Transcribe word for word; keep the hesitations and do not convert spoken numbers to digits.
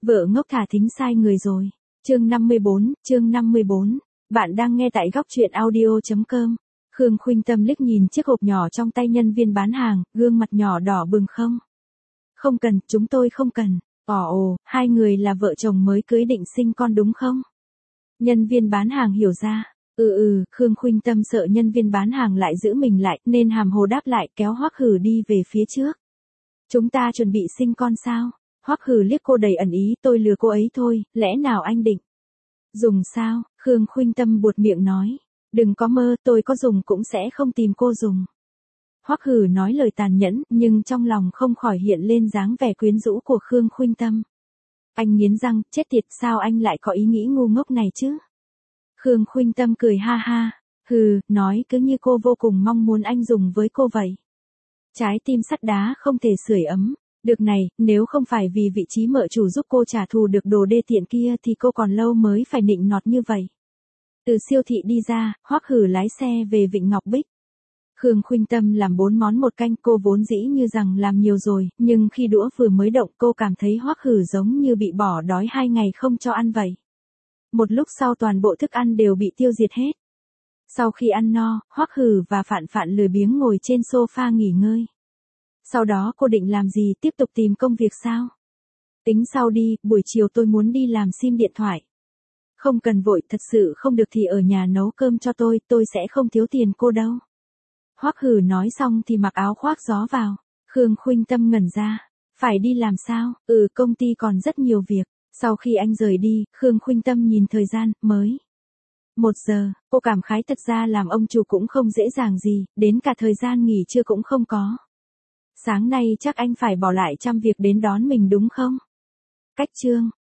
Vợ ngốc thả thính sai người rồi. Chương năm mươi bốn, chương năm mươi bốn. Bạn đang nghe tại góc truyện audio chấm com. Khương Khuynh Tâm liếc nhìn chiếc hộp nhỏ trong tay nhân viên bán hàng, gương mặt nhỏ đỏ bừng. Không. Không cần, chúng tôi không cần. Ồ ồ, hai người là vợ chồng mới cưới định sinh con đúng không? Nhân viên bán hàng hiểu ra. Ừ ừ, Khương Khuynh Tâm sợ nhân viên bán hàng lại giữ mình lại, nên hàm hồ đáp lại, kéo Hoắc Hử đi về phía trước. Chúng ta chuẩn bị sinh con sao? Hoắc Hử liếc cô đầy ẩn ý, tôi lừa cô ấy thôi, lẽ nào anh định dùng sao? Khương Khuynh Tâm buột miệng nói. Đừng có mơ, tôi có dùng cũng sẽ không tìm cô dùng. Hoắc Hử nói lời tàn nhẫn, nhưng trong lòng không khỏi hiện lên dáng vẻ quyến rũ của Khương Khuynh Tâm. Anh nghiến răng, chết tiệt, sao anh lại có ý nghĩ ngu ngốc này chứ? Khương Khuynh Tâm cười ha ha. Hừ, nói cứ như cô vô cùng mong muốn anh dùng với cô vậy. Trái tim sắt đá không thể sưởi ấm. Được này, nếu không phải vì vị trí mợ chủ giúp cô trả thù được đồ đê tiện kia thì cô còn lâu mới phải nịnh nọt như vậy. Từ siêu thị đi ra, Hoắc Hử lái xe về Vịnh Ngọc Bích. Khương Khuynh Tâm làm bốn món một canh, cô vốn dĩ như rằng làm nhiều rồi, nhưng khi đũa vừa mới động cô cảm thấy Hoắc Hử giống như bị bỏ đói hai ngày không cho ăn vậy. Một lúc sau toàn bộ thức ăn đều bị tiêu diệt hết. Sau khi ăn no, Hoắc Hử và Phạn Phạn lười biếng ngồi trên sofa nghỉ ngơi. Sau đó cô định làm gì, tiếp tục tìm công việc sao? Tính sau đi, buổi chiều tôi muốn đi làm sim điện thoại. Không cần vội, thật sự không được thì ở nhà nấu cơm cho tôi, tôi sẽ không thiếu tiền cô đâu. Hoắc Hử nói xong thì mặc áo khoác gió vào. Khương Khuynh Tâm ngẩn ra. Phải đi làm sao? Ừ, công ty còn rất nhiều việc. Sau khi anh rời đi, Khương Khuynh Tâm nhìn thời gian, mới một giờ, cô cảm khái thật ra làm ông chủ cũng không dễ dàng gì, đến cả thời gian nghỉ trưa cũng không có. Sáng nay chắc anh phải bỏ lại trăm việc đến đón mình đúng không? Cách chương